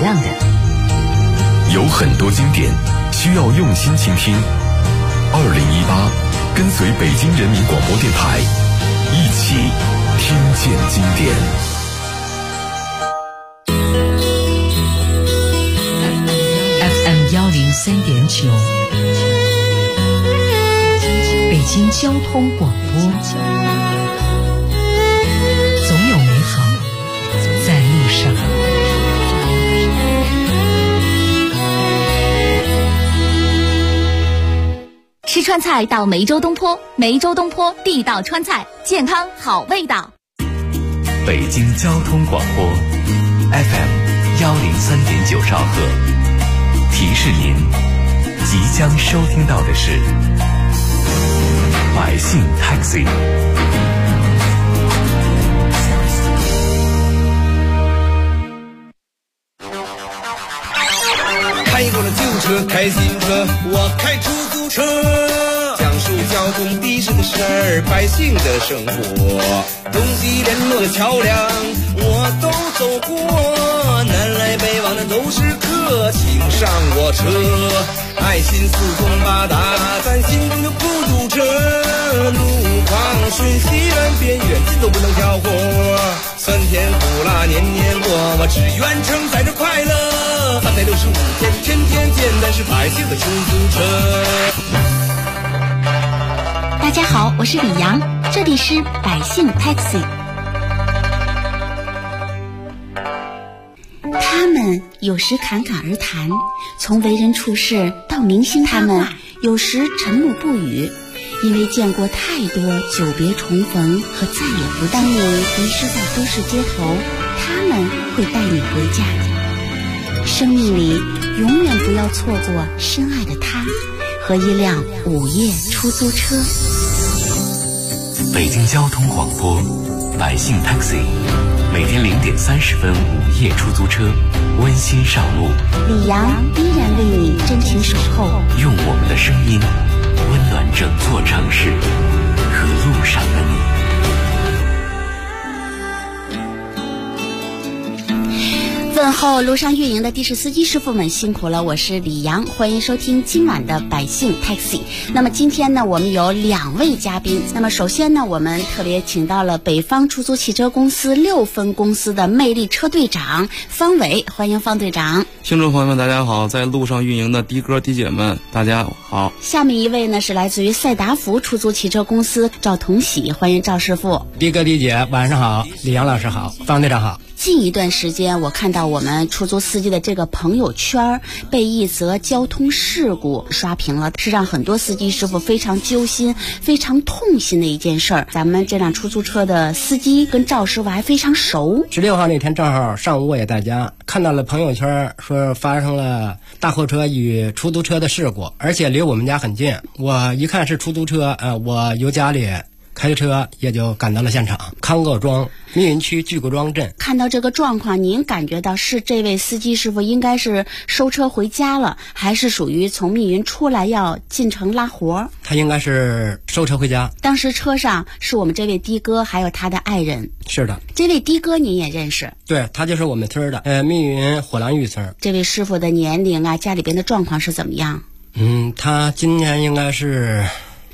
亮的。 有很多经典需要用心倾听。2018，跟随北京人民广播电台，一起听见经典。 FM103.9，北京交通广播，总有美好在路上。 吃川菜到梅州东坡，梅州东坡地道川菜，健康好味道。 北京交通广播 FM103.9兆赫，提示您即将收听到的是百姓 Taxi。 开过了旧车，开新车，我开出租车，讲述交通的士的事儿，百姓的生活，东西联络的桥梁我都走过，南来北往的都是客，请上我车，爱心四通八达，咱心中的孤独车，路况瞬息万变，远近都不能挑活，酸甜苦辣年年过，我只愿承载着快乐，365天天天见，咱是百姓的出租车。 大家好，我是李阳，这里是百姓 Taxi。 他们有时侃侃而谈，从为人处事到明星他们有时沉默不语，因为见过太多久别重逢和再也不当你迷失在都市街头，他们会带你回家。生命里永远不要错过深爱的他和一辆午夜出租车。 北京交通广播百姓 Taxi， 每天0点30分午夜出租车温馨上路， 李阳依然为你真情守候， 用我们的声音温暖整座城市和路上的你。 问候路上运营的的士司机师傅们辛苦了，我是李阳，欢迎收听今晚的百姓 Taxi。 那么今天呢，我们有2位嘉宾。那么首先呢，我们特别请到了北方出租汽车公司6分公司的魅力车队长方伟，欢迎方队长。 听众朋友们大家好，在路上运营的的哥的姐们大家好。 下面一位呢是来自于赛达福出租汽车公司赵同喜，欢迎赵师傅。 的哥的姐晚上好，李阳老师好，方队长好。 近一段时间，我看到我们出租司机的这个朋友圈被一则交通事故刷屏了，是让很多司机师傅非常揪心、非常痛心的一件事儿。咱们这辆出租车的司机跟赵师傅还非常熟。 16号那天正好上午我也在家，看到了朋友圈说发生了大货车与出租车的事故，而且离我们家很近。我一看是出租车，我由家里开车也就赶到了现场，康各庄密云区巨各庄镇。 看到这个状况，您感觉到是这位司机师傅应该是收车回家了，还是属于从密云出来要进城拉活？ 他应该是收车回家。 当时车上是我们这位的哥还有他的爱人。 是的。 这位的哥您也认识？ 对，他就是我们村的密云火狼峪村。 这位师傅的年龄啊，家里边的状况是怎么样？ 他今年应该是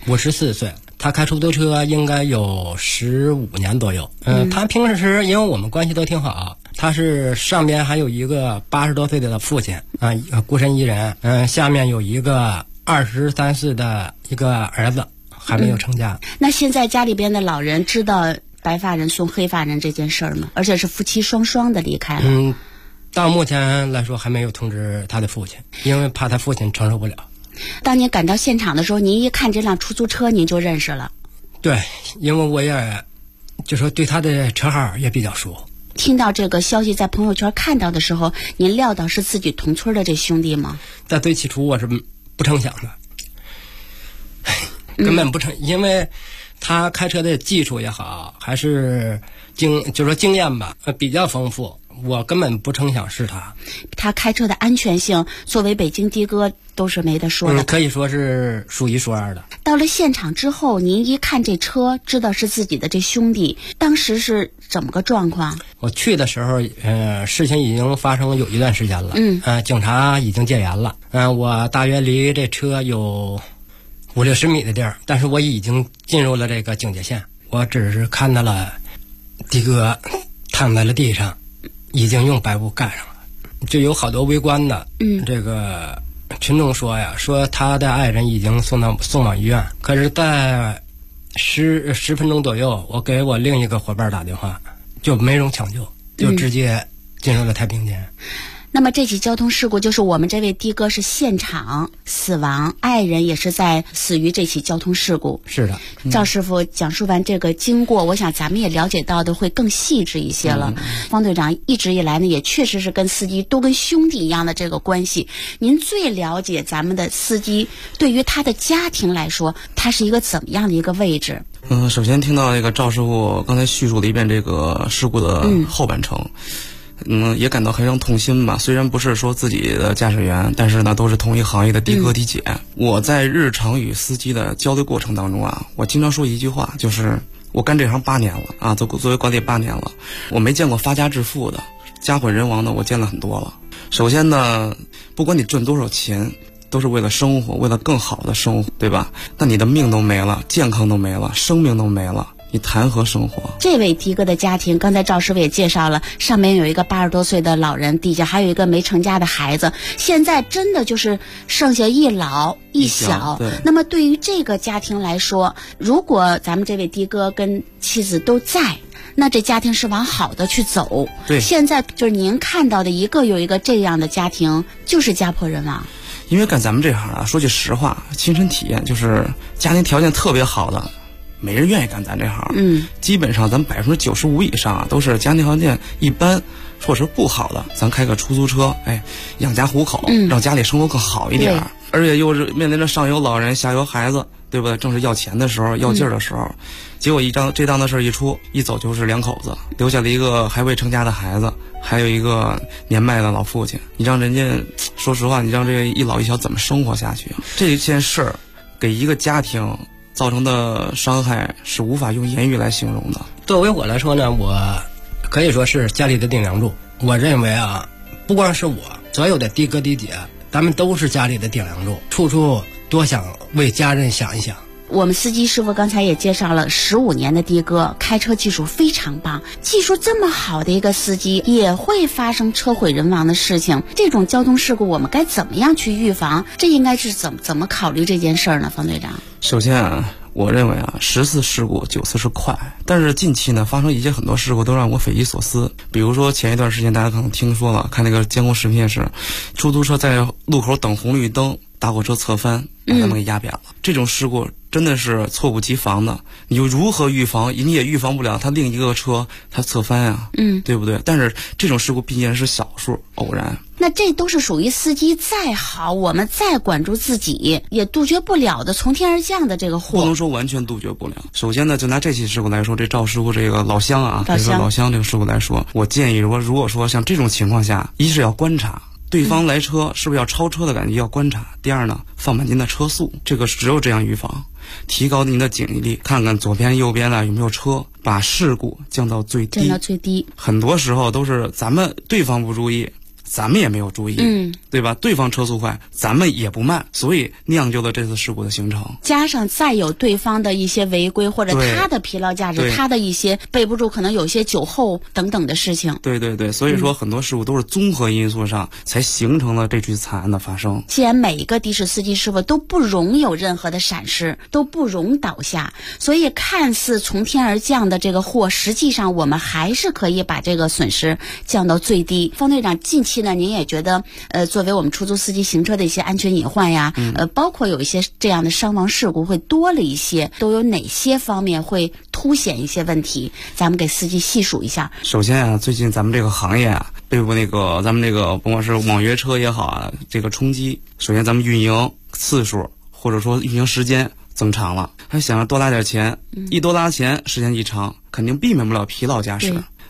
54岁，他开出租车应该有15年左右。他平时因为我们关系都挺好，他是上边还有一个80多岁的父亲啊，孤身一人。下面有一个23岁的一个儿子还没有成家。 那现在家里边的老人知道白发人送黑发人这件事儿吗？而且是夫妻双双的离开了。 到目前来说还没有通知他的父亲，因为怕他父亲承受不了。 当您赶到现场的时候，您一看这辆出租车您就认识了？ 对，因为我也就说对他的车号也比较熟。 听到这个消息在朋友圈看到的时候，您料到是自己同村的这兄弟吗？ 在最起初我是不成想的，根本不成，因为他开车的技术也好，还是就说经验吧，比较丰富。 我根本不曾想是他。 他开车的安全性，作为北京的哥都是没得说的， 可以说是数一数二的。 到了现场之后，您一看这车，知道是自己的这兄弟，当时是怎么个状况？ 我去的时候，事情已经发生有一段时间了。警察已经戒严了。我大约离这车有50-60米的地儿，但是我已经进入了这个警戒线。我只是看到了的哥躺在了地上，已经用白布盖上了。就有好多围观的，这个群众说他的爱人已经送往医院，可是在10分钟左右，我给我另一个伙伴打电话，就没人抢救，就直接进入了太平间。 那么这起交通事故就是我们这位的哥是现场死亡，爱人也是死于这起交通事故。 是的。 赵师傅讲述完这个经过，我想咱们也了解到的会更细致一些了。方队长一直以来呢，也确实是跟司机都跟兄弟一样的这个关系。您最了解咱们的司机，对于他的家庭来说，他是一个怎么样的一个位置？ 首先听到这个赵师傅刚才叙述了一遍这个事故的后半程。也感到非常痛心吧。虽然不是说自己的驾驶员，但是呢，都是同一行业的的哥的姐。我在日常与司机的交流过程当中啊，我经常说一句话，就是我干这行8年了啊，作为管理8年了，我没见过发家致富的，家毁人亡的我见了很多了。首先呢，不管你挣多少钱，都是为了生活，为了更好的生活，对吧？那你的命都没了，健康都没了，生命都没了，你谈何生活？ 这位的哥的家庭，刚才赵师傅也介绍了，上面有一个80多岁的老人，底下还有一个没成家的孩子，现在真的就是剩下一老一小。那么对于这个家庭来说，如果咱们这位的哥跟妻子都在，那这家庭是往好的去走。 对， 现在就是您看到的一个有一个这样的家庭，就是家破人亡。 因为干咱们这行啊，说句实话，亲身体验就是家庭条件特别好的，没人愿意干咱这行。基本上咱95%以上啊，都是家庭条件一般或者是不好的，咱开个出租车，养家糊口，让家里生活更好一点。而且又是面临着上有老人下有孩子，对不对？正是要钱的时候，要劲儿的时候，结果这档子事一走就是2口子，留下了一个还未成家的孩子，还有一个年迈的老父亲。你让人家，说实话，你让这一老一小怎么生活下去啊？这件事儿给一个家庭造成的伤害是无法用言语来形容的。 作为我来说呢，我可以说是家里的顶梁柱。我认为啊，不光是我，所有的的哥的姐，咱们都是家里的顶梁柱，处处多想为家人想一想。 我们司机师傅刚才也介绍了15年的的哥，开车技术非常棒，技术这么好的一个司机也会发生车毁人亡的事情。这种交通事故我们该怎么样去预防？这应该是怎么考虑这件事儿呢？方队长， 首先啊，我认为啊，10次事故9次是快，但是近期呢发生一些很多事故都让我匪夷所思。比如说前一段时间大家可能听说了，看那个监控视频是，出租车在路口等红绿灯，大货车侧翻，把他们给压扁了。这种事故真的是猝不及防的，你又如何预防？你也预防不了他另一个车他侧翻啊，对不对？但是这种事故毕竟是少数偶然。 那这都是属于司机再好，我们再管住自己，也杜绝不了的从天而降的这个祸。 不能说完全杜绝不了。首先呢，就拿这起事故来说，这赵师傅这个老乡啊，这个老乡这个事故来说，我建议如果说像这种情况下，一是要观察对方来车是不是要超车的感觉，要观察。第二呢，放慢您的车速，这个只有这样预防，提高您的警惕力，看看左边右边有没有车，把事故降到最低。很多时候都是对方不注意，咱们也没有注意，对吧？对方车速快，咱们也不慢，所以酿就了这次事故的形成。 加上再有对方的一些违规，或者他的疲劳驾驶，他的一些备不住，可能有些酒后等等的事情。 对，所以说很多事故都是综合因素上才形成了这起惨案的发生。 既然每一个的士司机师傅都不容有任何的闪失，都不容倒下，所以看似从天而降的这个祸，实际上我们还是可以把这个损失降到最低。方队长，近期呢，您也觉得作为我们出租司机行车的一些安全隐患呀，包括有一些这样的伤亡事故会多了一些，都有哪些方面会凸显一些问题？咱们给司机细数一下。 首先啊，最近咱们这个行业啊，对付咱们这个甭管是网约车也好啊，这个冲击，首先咱们运营次数或者说运营时间增长了，还想着多拉点钱，一多拉钱，时间一长，肯定避免不了疲劳驾驶。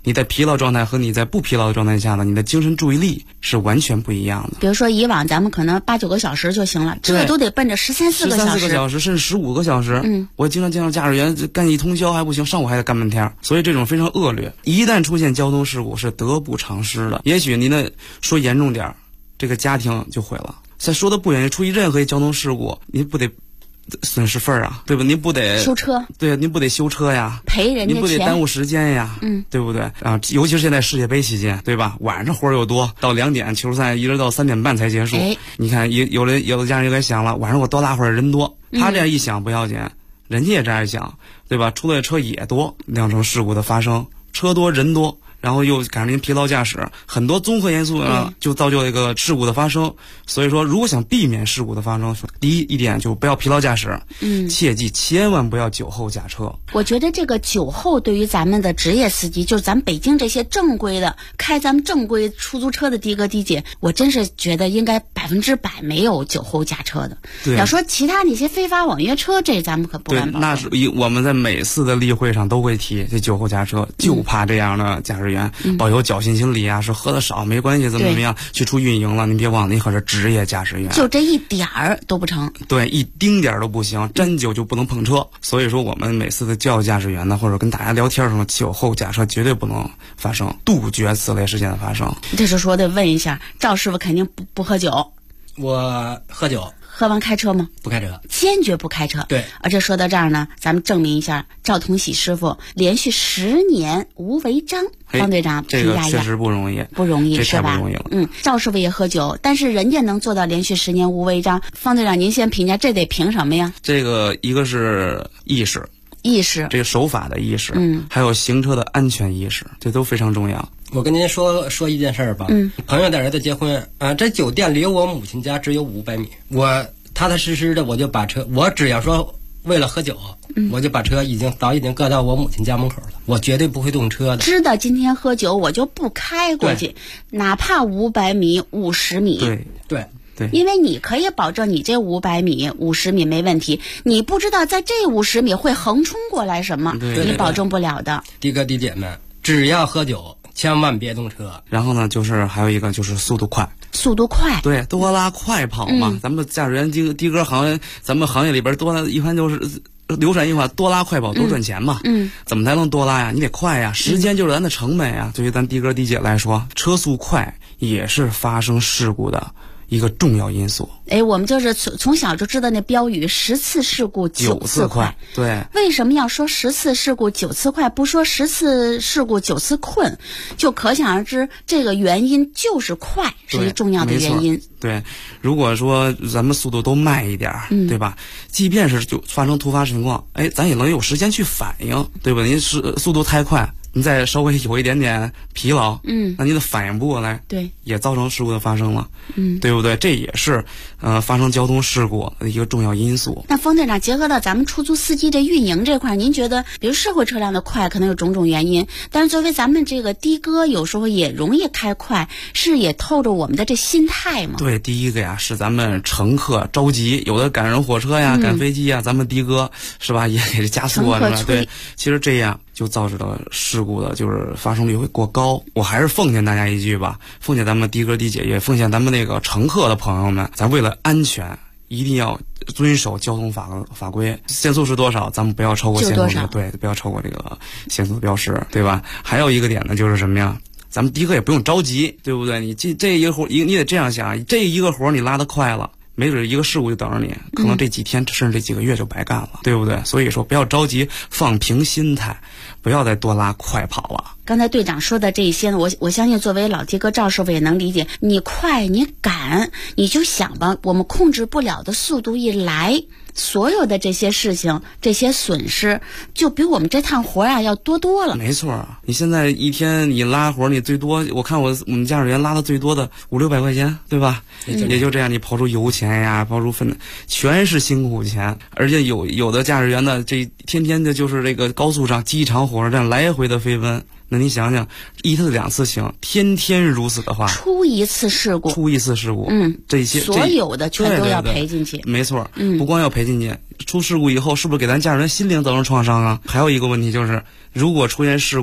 你在疲劳状态和你在不疲劳的状态下呢，你的精神注意力是完全不一样的。 比如说以往咱们可能8、9个小时就行了，这都得奔着13、14个小时， 甚至15个小时。我经常见到驾驶员干一通宵还不行，上午还得干半天，所以这种非常恶劣。一旦出现交通事故是得不偿失的。也许您的说严重点，这个家庭就毁了。再说的不远，出于任何交通事故，您不得损失份啊，对吧？您不得修车， 对，您不得修车呀， 赔人家钱， 您不得耽误时间呀，对不对啊？尤其是现在世界杯期间，对吧？晚上活儿又多，到2点球赛一直到3点半才结束。你看有的家人就该想了，晚上我多拉会儿人多，他这样一想不要紧，人家也这样想，对吧？出来的车也多，酿成事故的发生，车多人多。然后又赶上您疲劳驾驶，很多综合因素呢，就造就一个事故的发生。所以说，如果想避免事故的发生，第一点就不要疲劳驾驶，切记千万不要酒后驾车。 我觉得这个酒后对于咱们的职业司机，就是咱们北京这些正规的开咱们正规出租车的的哥的姐，我真是觉得应该100%没有酒后驾车的。 对， 要说其他那些非法网约车，这咱们可不敢保证。 那是我们在每次的例会上都会提这酒后驾车，就怕这样的驾驶员抱有侥幸心理啊，说喝的少没关系，怎么样去出运营了？您别忘了，您可是职业驾驶员， 就这一点儿都不成。 对，一丁点儿都不行，沾酒就不能碰车。所以说，我们每次的教育驾驶员呢，或者跟大家聊天的时候，酒后驾车绝对不能发生，杜绝此类事件的发生。 这是说得问一下，赵师傅肯定不喝酒。 我喝酒。 喝完开车吗？ 不开车， 坚决不开车。 对， 而且说到这儿呢，咱们证明一下，赵同喜师傅连续10年无违章。方队长评价一下， 这个确实不容易， 不容易， 这是吧？ 太不容易了。 赵师傅也喝酒，但是人家能做到连续10年无违章。方队长，您先评价，这得凭什么呀？ 这个一个是意识，这个守法的意识，还有行车的安全意识，这都非常重要。 我跟您说一件事儿吧，朋友的儿子结婚这酒店离我母亲家只有500米，我踏踏实实的我就把车，我只要说为了喝酒，我就把车早已经搁到我母亲家门口了，我绝对不会动车的。 知道今天喝酒，我就不开过去，哪怕500米、50米。 对。 因为你可以保证你这500米、50米没问题，你不知道在这50米会横冲过来什么，你保证不了的。 的哥的姐们，只要喝酒，千万别动车。 然后呢，就是还有一个就是速度快。对，多拉快跑嘛。咱们驾驶员的哥行业，咱们行业里边一般就是流传一句话，多拉快跑多赚钱嘛。怎么才能多拉呀？你得快呀，时间就是咱的成本呀。对于咱的哥的姐来说，车速快也是发生事故的一个重要因素。 我们就是从小就知道那标语，10次事故9次快。 对， 为什么要说10次事故9次快，不说10次事故9次困？就可想而知，这个原因就是快是一重要的原因。 对，如果说咱们速度都慢一点，对吧？即便是就发生突发情况，咱也能有时间去反应，对吧？您速度太快，你再稍微有一点点疲劳，那你的反应不过来， 对， 也造成事故的发生了，对不对？这也是发生交通事故的一个重要因素。 那方队长，结合到咱们出租司机这运营这块，您觉得，比如社会车辆的快可能有种种原因，但是作为咱们这个的哥，有时候也容易开快，是也透着我们的这心态吗？ 对，第一个呀是咱们乘客着急，有的赶上火车呀、赶飞机呀，咱们的哥是吧，也给加速啊，对，其实这样就造成了事故的就是发生率会过高。我还是奉劝大家一句吧，奉劝咱们的哥的姐，也奉劝咱们那个乘客的朋友们，咱为了安全一定要遵守交通法规，限速是多少，咱们不要超过限速的，对，不要超过这个限速标识，对吧？还有一个点呢，就是什么呀？咱们的哥也不用着急，对不对？你这一个活，你得这样想，这一个活你拉得快了，没准一个事故就等着你，可能这几天甚至这几个月就白干了，对不对？所以说不要着急，放平心态，不要再多拉快跑了。 刚才队长说的这些呢，我相信作为老的哥赵师傅也能理解，你快你赶，你就想吧，我们控制不了的速度一来，所有的这些事情，这些损失就比我们这趟活要多了。 没错，你现在一天你拉活，你最多我看我们驾驶员拉的最多的500-600块钱，对吧？也就这样，你刨出油钱呀，刨出分，全是辛苦钱。而且有的驾驶员呢，这天天的就是这个高速上机场火车站来回的飞奔。那你想想，1次2次行，天天如此的话， 出一次事故， 这些所有的全都要赔进去。 对，没错，不光要赔进去，出事故以后是不是给咱驾驶员心灵造成创伤啊？还有一个问题就是，如果出现事故了，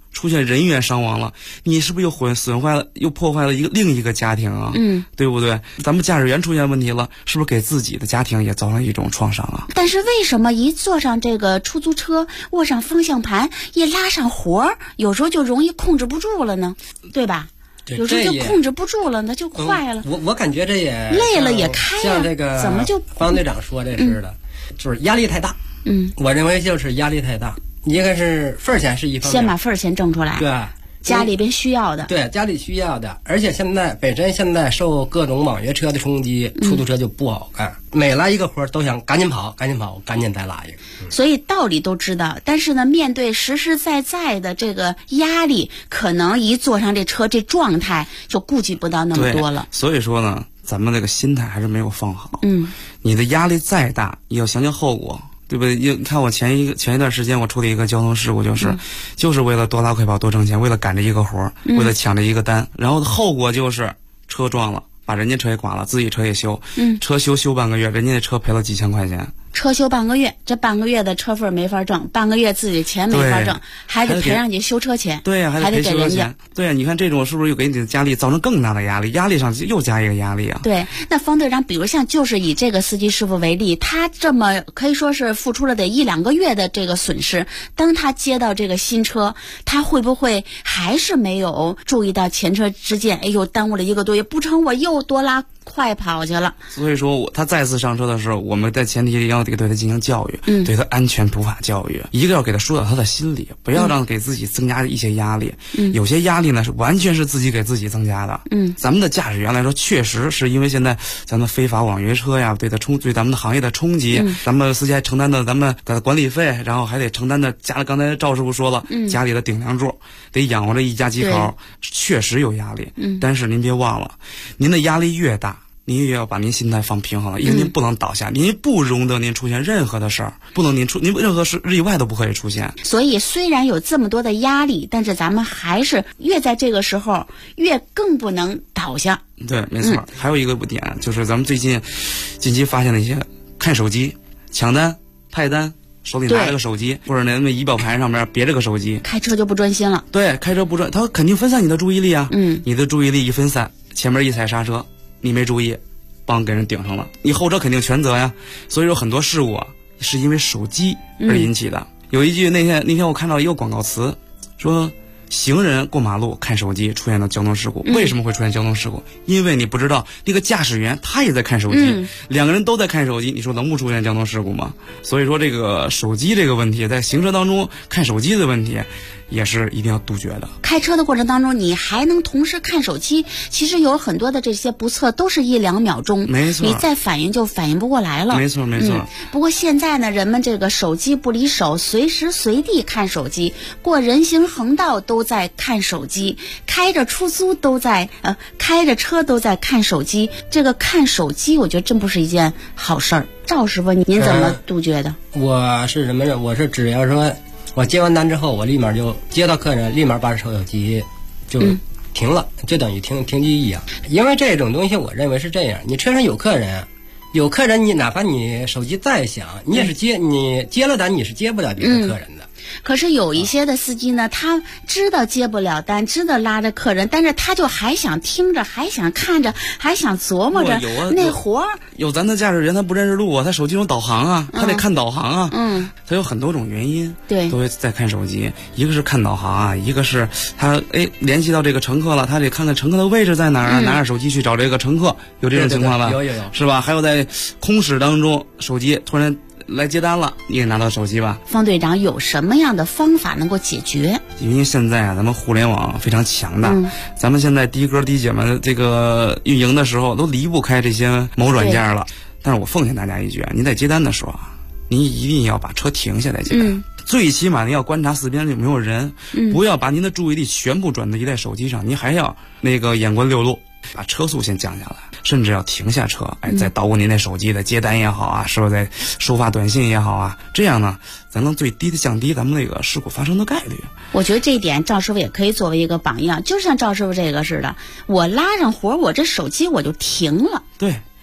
出现人员伤亡了，你是不是又损坏了，又破坏了另一个家庭啊？对不对？咱们驾驶员出现问题了，是不是给自己的家庭也造成一种创伤啊？ 但是为什么一坐上这个出租车，握上方向盘，一拉上活，有时候就容易控制不住了呢？对吧？有时候就控制不住了，那就坏了。 我感觉这也累了也开呀， 像这个怎么就方队长说这似的，就是压力太大。我认为就是压力太大。一个是份儿钱是一方面， 先把份儿钱挣出来， 对， 家里边需要的， 对，家里需要的，而且现在受各种网约车的冲击，出租车就不好干，每来一个活都想赶紧跑，赶紧再拉一个。 所以道理都知道，但是呢，面对实实在在的这个压力，可能一坐上这车，这状态就顾及不到那么多了。 所以说呢，咱们这个心态还是没有放好。你的压力再大，也要想想后果。对不对？你看我前一段时间我处理一个交通事故，就是为了多拉快跑多挣钱，为了赶着一个活，为了抢着一个单，然后后果就是车撞了，把人家车也剐了，自己车也修，车修半个月，人家那车赔了几千块钱。 车修半个月，这半个月的车费没法挣，半个月自己的钱没法挣，还得赔上去修车钱。 对呀， 还得给人家。 对呀，你看这种是不是又给你的家里造成更大的压力？压力上又加一个压力啊。 对，那方队长，比如像就是以这个司机师傅为例，他这么可以说是付出了得1-2个月的这个损失，当他接到这个新车，他会不会还是没有注意到前车之鉴？哎呦，耽误了1个多月，不成我又多拉快跑去了。 所以说他再次上车的时候，我们在前提要对他进行教育，对他安全普法教育，一个要给他疏导他的心理，不要让给自己增加一些压力。有些压力呢是完全是自己给自己增加的。咱们的驾驶员来说，确实是因为现在咱们非法网约车呀，对咱们的行业的冲击，咱们司机还承担的咱们的管理费，然后还得承担的刚才赵师傅说了，家里的顶梁柱得养活这一家几口，确实有压力。但是您别忘了，您的压力越大，您也要把您心态放平衡了，因为您不能倒下，您不容得您出现任何的事儿，不能您任何事意外都不可以出现。 所以虽然有这么多的压力，但是咱们还是越在这个时候越更不能倒下。 对，没错。还有一个点就是咱们近期发现的一些看手机、抢单、派单，手里拿着个手机，或者那仪表盘上面别着个手机， 开车就不专心了。 对，开车不专，他肯定分散你的注意力啊。你的注意力一分散，前面一踩刹车，你没注意，帮给人顶上了，你后车肯定全责呀。所以说很多事故是因为手机而引起的。有一句那天我看到一个广告词，说行人过马路看手机出现了交通事故。为什么会出现交通事故？因为你不知道那个驾驶员他也在看手机，两个人都在看手机，你说能不出现交通事故吗？所以说这个手机这个问题，在行车当中看手机的问题也是一定要杜绝的。 开车的过程当中，你还能同时看手机，其实有很多的这些不测都是1-2秒钟， 没错， 你再反应就反应不过来了。 没错。 不过现在呢，人们这个手机不离手，随时随地看手机，过人行横道都在看手机，开着车都在看手机。这个看手机，我觉得真不是一件好事儿。赵师傅，您怎么杜绝的？ 我是什么人？我是只要说我接完单之后，我立马就接到客人，立马把手机就停了，就等于停机一样。因为这种东西，我认为是这样：你车上有客人，你哪怕你手机再响，你也是你接了单，你是接不了别的客人的。 可是有一些的司机呢，他知道接不了单，知道拉着客人，但是他就还想听着，还想看着，还想琢磨着那活儿。 有咱的驾驶员他不认识路啊，他手机有导航啊，他得看导航啊。他有很多种原因， 对， 都会在看手机。一个是看导航啊，一个是他联系到这个乘客了，他得看看乘客的位置在哪儿啊，拿着手机去找这个乘客，有这种情况吧？ 有， 是吧？还有在空驶当中，手机突然来接单了，你也拿到手机吧？ 方队长有什么样的方法能够解决？ 因为现在咱们互联网非常强大，咱们现在的哥的姐们这个运营的时候都离不开这些某软件了。但是我奉劝大家一句，您在接单的时候啊，您一定要把车停下来接单。最起码您要观察四边有没有人，不要把您的注意力全部转移在手机上，您还要眼观六路，把车速先降下来，甚至要停下车，再捣鼓您的手机的接单也好啊，是不是在收发短信也好啊，这样呢，咱能最低的降低咱们那个事故发生的概率。 我觉得这一点赵师傅也可以作为一个榜样，就像赵师傅这个似的，我拉上活，我这手机我就停了。 对。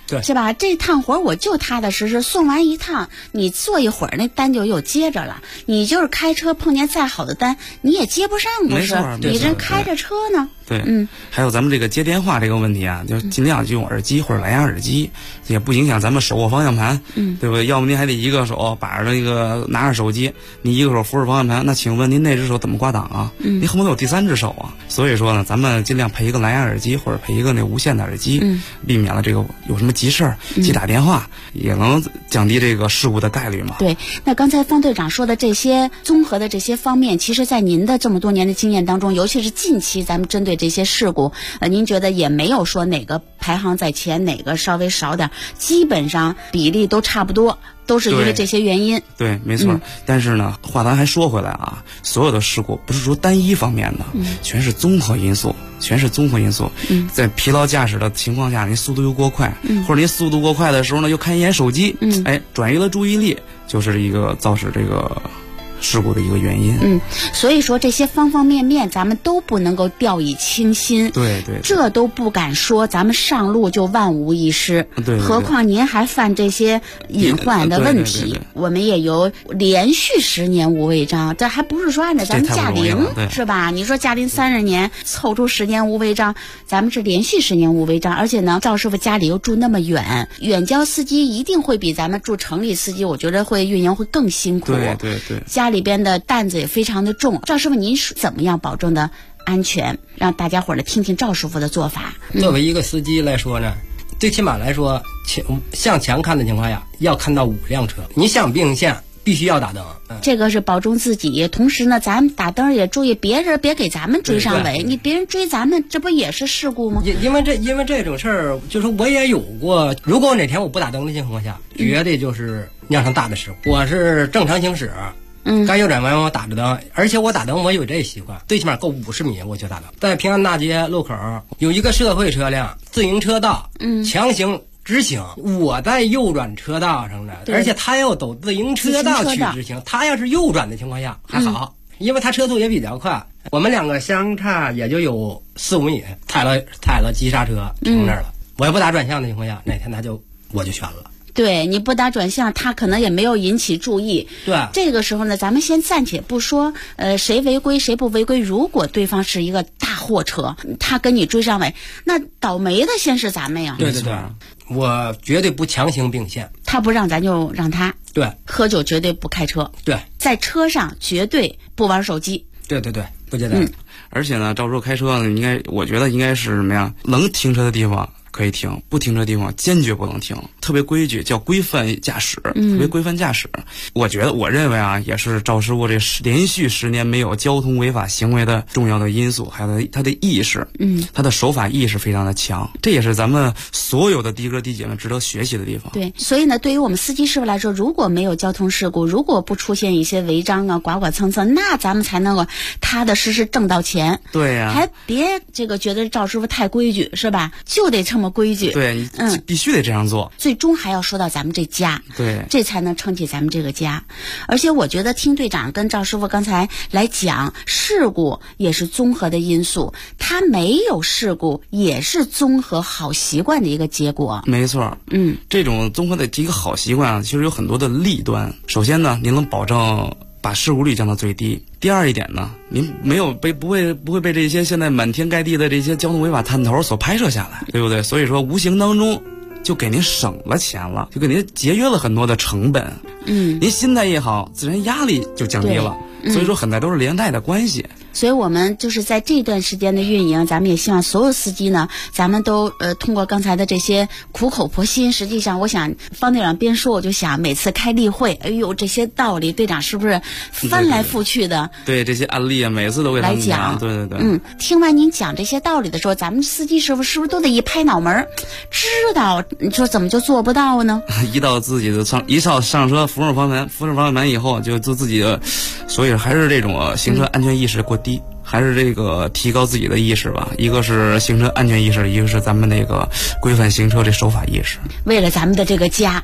对， 是吧？这趟活我就踏踏实实送完一趟，你坐一会儿那单就又接着了。你就是开车碰见再好的单，你也接不上，不是？你这开着车呢。 对，还有咱们这个接电话这个问题啊，就尽量就用耳机或者蓝牙耳机，也不影响咱们手握方向盘，对不对？要么您还得一个手把着那个拿着手机，你一个手扶着方向盘，那请问您那只手怎么挂档啊？您恨不得有第三只手啊？所以说呢，咱们尽量配一个蓝牙耳机或者配一个那无线的耳机，避免了这个有什么急事儿急打电话，也能降低这个事故的概率嘛。 对，那刚才方队长说的这些综合的这些方面，其实在您的这么多年的经验当中，尤其是近期咱们针对这些事故，您觉得也没有说哪个排行在前，哪个稍微少点，基本上比例都差不多，都是因为这些原因。 对，没错。但是呢，话咱还说回来啊，所有的事故不是说单一方面的，全是综合因素，全是综合因素。在疲劳驾驶的情况下，您速度又过快，或者您速度过快的时候呢，又看一眼手机，转移了注意力，就是一个造成这个事故的一个原因。 所以说这些方方面面咱们都不能够掉以轻心。 对， 这都不敢说咱们上路就万无一失。 对， 何况您还犯这些隐患的问题。 对， 我们也有连续10年无违章，这还不是说按照咱们驾龄是吧？你说驾龄30年凑出10年无违章，咱们是连续10年无违章。而且呢，赵师傅家里又住那么远，远郊司机一定会比咱们住城里司机，我觉得会运营会更辛苦。 对， 家里边的担子也非常的重。赵师傅，您怎么样保证的安全？让大家伙儿来听听赵师傅的做法。 作为一个司机来说呢，最起码来说，向前看的情况下，要看到5辆车。你想并线，必须要打灯。 这个是保重自己，同时呢，咱们打灯也注意别人别给咱们追上尾。你别人追咱们，这不也是事故吗？ 因为这种事儿，就是我也有过。如果哪天我不打灯的情况下，绝对就是酿成大的事故。我是正常行驶。该右转弯我打着灯，而且我打灯我有这习惯，最起码够50米我就打灯。在平安大街路口有一个社会车辆自行车道，强行直行，我在右转车道上的，而且他要走自行车道去直行，他要是右转的情况下还好，因为他车速也比较快，我们两个相差也就有4-5米，踩了急刹车停那儿了。我也不打转向的情况下，哪天我就悬了。 对，你不打转向，他可能也没有引起注意。 对， 这个时候呢，咱们先暂且不说，谁违规谁不违规。如果对方是一个大货车，他跟你追上尾，那倒霉的先是咱们呀。 对，我绝对不强行并线。 他不让咱就让他。 对，喝酒绝对不开车。 对， 在车上绝对不玩手机。 对，不接单。 而且呢，赵叔开车呢，我觉得应该是什么呀？能停车的地方可以停，不停车的地方坚决不能停，特别规矩，叫规范驾驶，特别规范驾驶。我认为啊，也是赵师傅这连续10年没有交通违法行为的重要的因素，还有他的意识，他的守法意识非常的强，这也是咱们所有的的哥的姐们值得学习的地方。 对，所以呢，对于我们司机师傅来说，如果没有交通事故，如果不出现一些违章啊、剐蹭蹭，那咱们才能够踏踏实实挣到钱。 对呀， 还别这个觉得赵师傅太规矩是吧？就得这么规矩。 对，你必须得这样做。 最终还要说到咱们这家， 对， 这才能撑起咱们这个家。而且我觉得听队长跟赵师傅刚才来讲，事故也是综合的因素，他没有事故也是综合好习惯的一个结果。 没错，这种综合的一个好习惯啊，其实有很多的弊端。首先呢，您能保证把事故率降到最低。第二一点呢，您不会被这些现在满天盖地的这些交通违法探头所拍摄下来，对不对？所以说无形当中就给您省了钱了，就给您节约了很多的成本。您心态也好，自然压力就降低了。所以说很多都是连带的关系。 所以我们就是在这段时间的运营，咱们也希望所有司机呢，咱们都通过刚才的这些苦口婆心。实际上我想方队长边说我就想每次开例会，哎呦这些道理队长是不是翻来覆去的？ 对，这些案例啊每次都给他们讲。对。 听完您讲这些道理的时候，咱们司机师傅是不是都得一拍脑门知道？你说怎么就做不到呢？ 一到上车扶上方向盘以后就做自己的，所以还是这种行车安全意识过低，还是这个提高自己的意识吧。一个是行车安全意识，一个是咱们那个规范行车这守法意识。 为了咱们的这个家，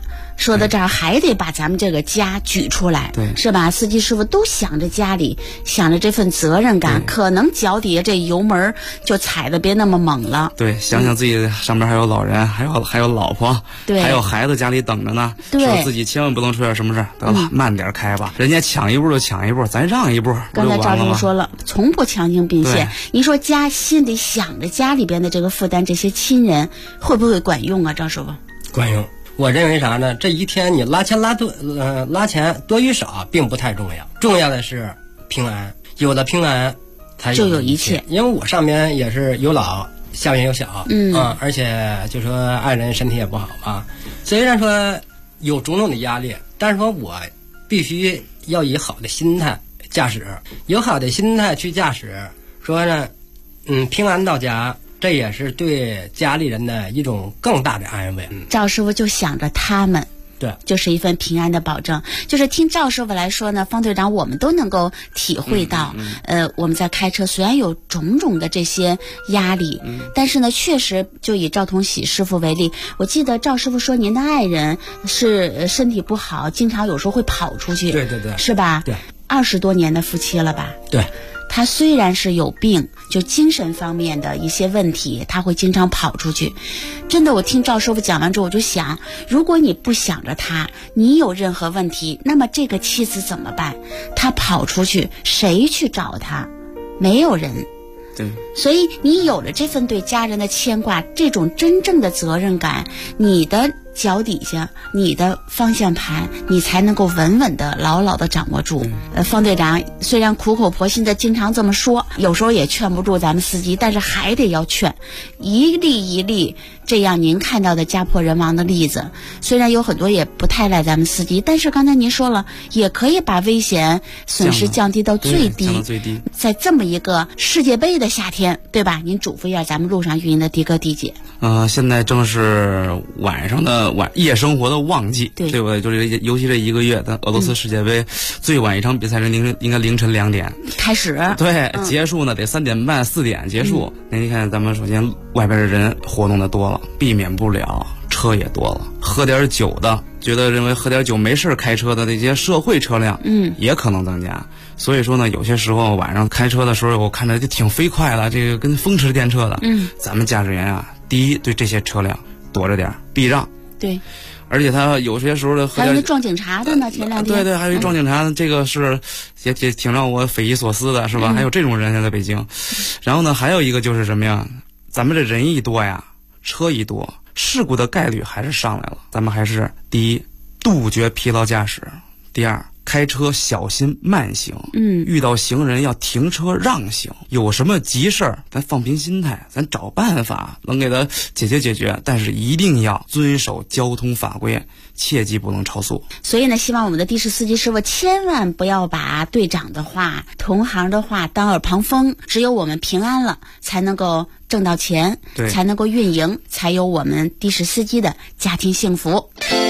说到这儿还得把咱们这个家举出来， 对， 是吧？司机师傅都想着家里，想着这份责任感，可能脚底下这油门就踩得别那么猛了。 对，想想自己上边还有老人，还有老婆， 对， 还有孩子家里等着呢， 对， 说自己千万不能出点什么事，得了，慢点开吧，人家抢一步就抢一步，咱让一步。 刚才赵师傅说了，从不强行并线。你说家心里想着家里边的这个负担，这些亲人会不会管用啊？赵师傅， 管用。我认为啥呢？这一天你拉钱多与少并不太重要，重要的是平安。有了平安，才就有一切。 因为我上边也是有老，下边有小，而且就说爱人身体也不好嘛。虽然说有种种的压力，但是说我必须要以好的心态驾驶，有好的心态去驾驶，说呢，平安到家。这也是对家里人的一种更大的安慰。 赵师傅就想着他们， 对， 就是一份平安的保证。就是听赵师傅来说呢，方队长，我们都能够体会到，我们在开车虽然有种种的这些压力，但是呢，确实就以赵同喜师傅为例，我记得赵师傅说您的爱人是身体不好，经常有时候会跑出去， 对， 是吧？ 对 ，20多年的夫妻了吧？ 对。 他虽然是有病，就精神方面的一些问题，他会经常跑出去。真的，我听赵师傅讲完之后，我就想，如果你不想着他，你有任何问题，那么这个妻子怎么办？他跑出去，谁去找他？没有人。 对， 所以你有了这份对家人的牵挂，这种真正的责任感，你的脚底下，你的方向盘，你才能够稳稳的、牢牢的掌握住。方队长虽然苦口婆心的经常这么说，有时候也劝不住咱们司机，但是还得要劝，一例一例这样您看到的家破人亡的例子，虽然有很多也不太赖咱们司机，但是刚才您说了，也可以把危险损失降低到最低。 降到最低。 在这么一个世界杯的夏天，对吧？您嘱咐一下咱们路上运营的的哥弟姐。 现在正是晚上的夜生活的旺季，对不对？就是尤其这一个月，咱俄罗斯世界杯最晚一场比赛是应该凌晨2点开始， 对，结束呢得3点半4点结束。那你看，咱们首先外边的人活动的多了，避免不了车也多了，喝点酒的，认为喝点酒没事开车的那些社会车辆，也可能增加。所以说呢，有些时候晚上开车的时候，我看着就挺飞快的，这个跟风驰电掣的。咱们驾驶员啊，第一对这些车辆躲着点，避让。对，而且他有些时候的还有那撞警察的呢，前2天。 对，还有一撞警察，这个是也挺让我匪夷所思的，是吧？还有这种人在北京。然后呢，还有一个就是什么呀？咱们这人一多呀，车一多，事故的概率还是上来了。咱们还是第一，杜绝疲劳驾驶；第二，开车小心慢行，遇到行人要停车让行，有什么急事儿咱放平心态，咱找办法能给他解决，但是一定要遵守交通法规，切记不能超速。 所以呢，希望我们的的士司机师傅千万不要把队长的话、同行的话当耳旁风，只有我们平安了，才能够挣到钱，才能够运营，才有我们的士司机的家庭幸福。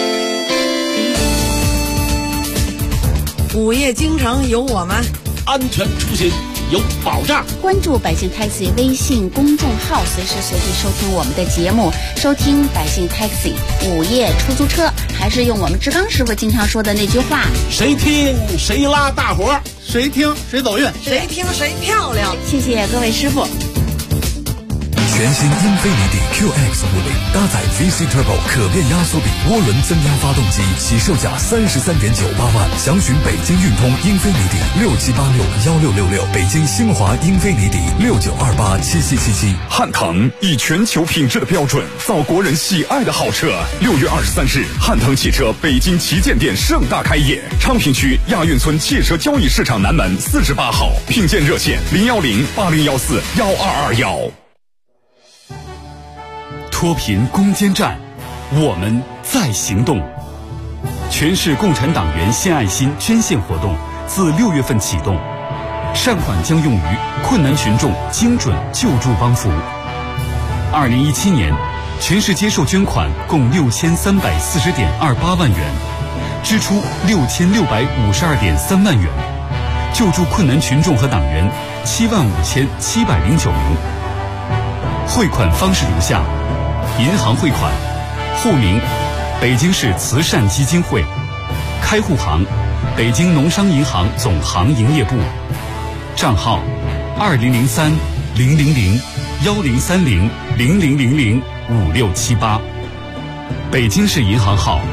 午夜京城有我们， 安全出行有保障。 关注百姓 Taxi 微信公众号，随时随地收听我们的节目，收听百姓 Taxi 午夜出租车。还是用我们志刚师傅经常说的那句话： 谁听谁拉大伙， 谁听谁走运， 谁听谁漂亮。 谢谢各位师傅。 全新英菲尼迪 QX50搭载 VC Turbo 可变压缩比涡轮增压发动机，起售价33.98万。详询北京运通英菲尼迪67861666，北京星华英菲尼迪69287777。 汉腾以全球品质的标准造国人喜爱的好车。6月23日，汉腾汽车北京旗舰店盛大开业，昌平区亚运村汽车交易市场南门48号，聘建热线01080141221。 脱贫攻坚战，我们在行动。全市共产党员献爱心捐献活动自6月份启动，善款将用于困难群众精准救助帮扶。2017年，全市接受捐款共6340.28万元，支出6652.3万元，救助困难群众和党员75709名。汇款方式如下：银行汇款，户名北京市慈善基金会。开户行：北京农商银行总行营业部。账号：2030-000-1030-0000-5678。北京市银行号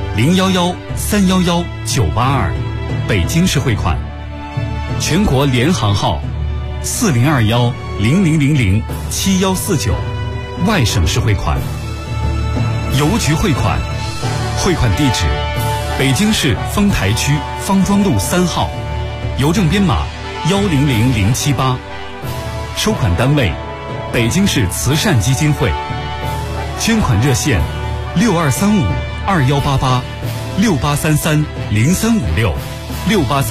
：011-311-982，北京市汇款。全国联行号：4021-0000-7149，外省市汇款。邮局汇款，汇款地址：北京市丰台区方庄路3号，邮政编码100078。收款单位：北京市慈善基金会。捐款热线：62352188，68330356，6833。